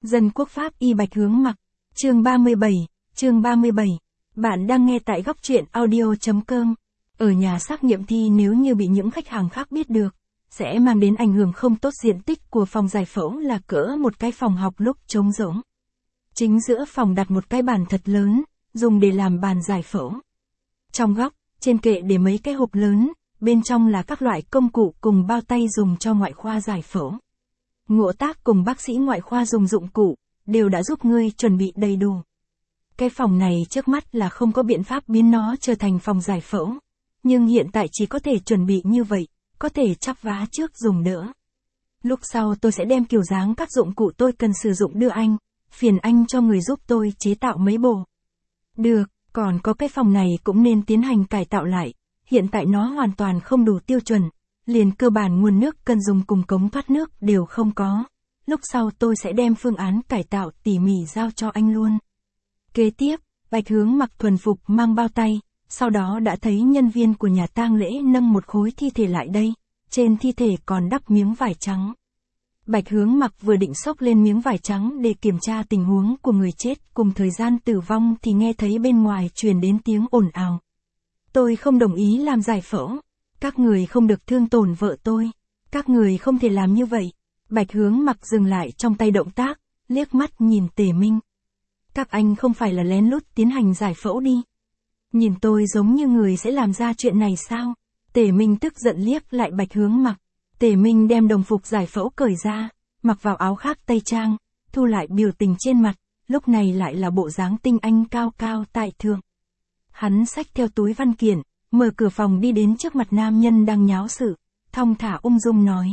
Dân quốc pháp y Bạch Hướng Mặc, chương 37. Bạn đang nghe tại góc truyện audio.com. Ở nhà xác nghiệm thi nếu như bị những khách hàng khác biết được, sẽ mang đến ảnh hưởng không tốt. Diện tích của phòng giải phẫu là cỡ một cái phòng học lúc trống rỗng. Chính giữa phòng đặt một cái bàn thật lớn, dùng để làm bàn giải phẫu. Trong góc, trên kệ để mấy cái hộp lớn, bên trong là các loại công cụ cùng bao tay dùng cho ngoại khoa giải phẫu. Ngộ Tác cùng bác sĩ ngoại khoa dùng dụng cụ, đều đã giúp ngươi chuẩn bị đầy đủ. Cái phòng này trước mắt là không có biện pháp biến nó trở thành phòng giải phẫu. Nhưng hiện tại chỉ có thể chuẩn bị như vậy, có thể chắp vá trước dùng đỡ. Lúc sau tôi sẽ đem kiểu dáng các dụng cụ tôi cần sử dụng đưa anh, phiền anh cho người giúp tôi chế tạo mấy bộ. Được, còn có cái phòng này cũng nên tiến hành cải tạo lại, hiện tại nó hoàn toàn không đủ tiêu chuẩn. Liền cơ bản nguồn nước cần dùng cùng cống thoát nước đều không có. Lúc sau tôi sẽ đem phương án cải tạo tỉ mỉ giao cho anh luôn. Kế tiếp, Bạch Hướng Mặc thuần phục mang bao tay, sau đó đã thấy nhân viên của nhà tang lễ nâng một khối thi thể lại đây, trên thi thể còn đắp miếng vải trắng. Bạch Hướng Mặc vừa định xốc lên miếng vải trắng để kiểm tra tình huống của người chết cùng thời gian tử vong thì nghe thấy bên ngoài truyền đến tiếng ồn ào. Tôi không đồng ý làm giải phẫu. Các người không được thương tổn vợ tôi. Các người không thể làm như vậy. Bạch Hướng Mặc dừng lại trong tay động tác, liếc mắt nhìn Tề Minh. Các anh không phải là lén lút tiến hành giải phẫu đi. Nhìn tôi giống như người sẽ làm ra chuyện này sao? Tề Minh tức giận liếc lại Bạch Hướng Mặc. Tề Minh đem đồng phục giải phẫu cởi ra, mặc vào áo khác tây trang, thu lại biểu tình trên mặt, lúc này lại là bộ dáng tinh anh cao cao tại thượng. Hắn xách theo túi văn kiện, mở cửa phòng đi đến trước mặt nam nhân đang nháo sự, thong thả ung dung nói.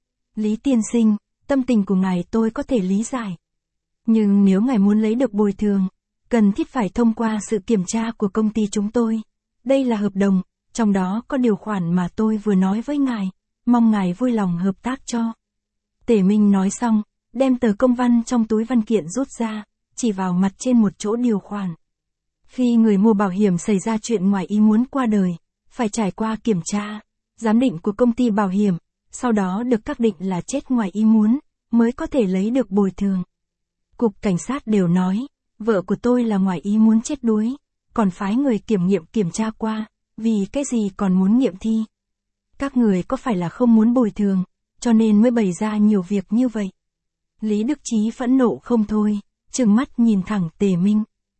Lý tiên sinh, tâm tình của ngài tôi có thể lý giải. Nhưng nếu ngài muốn lấy được bồi thường, cần thiết phải thông qua sự kiểm tra của công ty chúng tôi. Đây là hợp đồng, trong đó có điều khoản mà tôi vừa nói với ngài, mong ngài vui lòng hợp tác cho. Tề Minh nói xong, đem tờ công văn trong túi văn kiện rút ra, chỉ vào mặt trên một chỗ điều khoản. Khi người mua bảo hiểm xảy ra chuyện ngoài ý muốn qua đời, phải trải qua kiểm tra, giám định của công ty bảo hiểm, sau đó được xác định là chết ngoài ý muốn, mới có thể lấy được bồi thường. Cục cảnh sát đều nói, vợ của tôi là ngoài ý muốn chết đuối, còn phái người kiểm nghiệm kiểm tra qua, vì cái gì còn muốn nghiệm thi. Các người có phải là không muốn bồi thường, cho nên mới bày ra nhiều việc như vậy. Lý Đức Chí phẫn nộ không thôi, trừng mắt nhìn thẳng Tề Minh.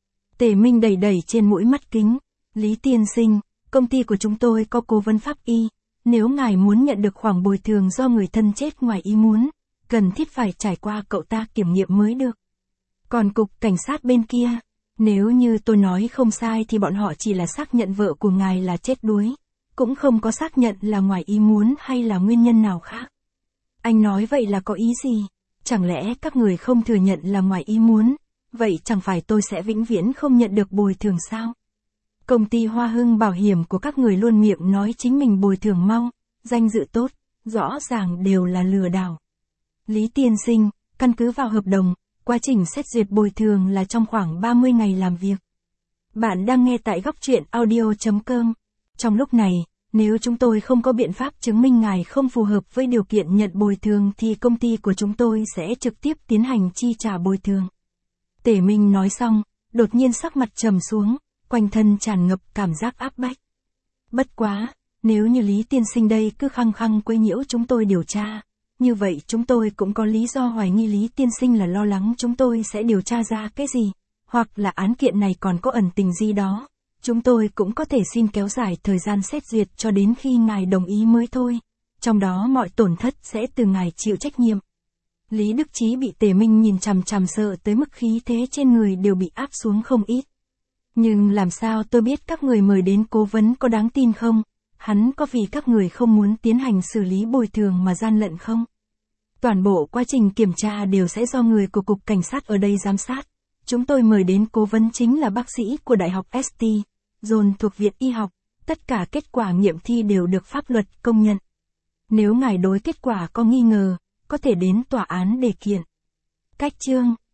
Tề Minh đẩy trên mũi mắt kính. Lý tiên sinh, công ty của chúng tôi có cố vấn pháp y. Nếu ngài muốn nhận được khoản bồi thường do người thân chết ngoài ý muốn, cần thiết phải trải qua cậu ta kiểm nghiệm mới được. Còn cục cảnh sát bên kia, nếu như tôi nói không sai thì bọn họ chỉ là xác nhận vợ của ngài là chết đuối, cũng không có xác nhận là ngoài ý muốn hay là nguyên nhân nào khác. Anh nói vậy là có ý gì? Chẳng lẽ các người không thừa nhận là ngoài ý muốn? Vậy chẳng phải tôi sẽ vĩnh viễn không nhận được bồi thường sao? Công ty Hoa Hưng bảo hiểm của các người luôn miệng nói chính mình bồi thường mau, danh dự tốt, rõ ràng đều là lừa đảo. Lý tiên sinh, căn cứ vào hợp đồng, quá trình xét duyệt bồi thường là trong khoảng 30 ngày làm việc. Bạn đang nghe tại góc truyện audio.com. Trong lúc này, nếu chúng tôi không có biện pháp chứng minh ngài không phù hợp với điều kiện nhận bồi thường thì công ty của chúng tôi sẽ trực tiếp tiến hành chi trả bồi thường. Tề Minh nói xong, đột nhiên sắc mặt trầm xuống, quanh thân tràn ngập cảm giác áp bách. Bất quá, nếu như Lý tiên sinh đây cứ khăng khăng quấy nhiễu chúng tôi điều tra, như vậy chúng tôi cũng có lý do hoài nghi Lý tiên sinh là lo lắng chúng tôi sẽ điều tra ra cái gì, hoặc là án kiện này còn có ẩn tình gì đó. Chúng tôi cũng có thể xin kéo dài thời gian xét duyệt cho đến khi ngài đồng ý mới thôi. Trong đó mọi tổn thất sẽ từ ngài chịu trách nhiệm. Lý Đức Chí bị Tề Minh nhìn chằm chằm sợ tới mức khí thế trên người đều bị áp xuống không ít. Nhưng làm sao tôi biết các người mời đến cố vấn có đáng tin không? Hắn có vì các người không muốn tiến hành xử lý bồi thường mà gian lận không? Toàn bộ quá trình kiểm tra đều sẽ do người của cục cảnh sát ở đây giám sát. Chúng tôi mời đến cố vấn chính là bác sĩ của Đại học St. John thuộc Viện Y học. Tất cả kết quả nghiệm thi đều được pháp luật công nhận. Nếu ngài đối kết quả có nghi ngờ, có thể đến tòa án để kiện. Cách chương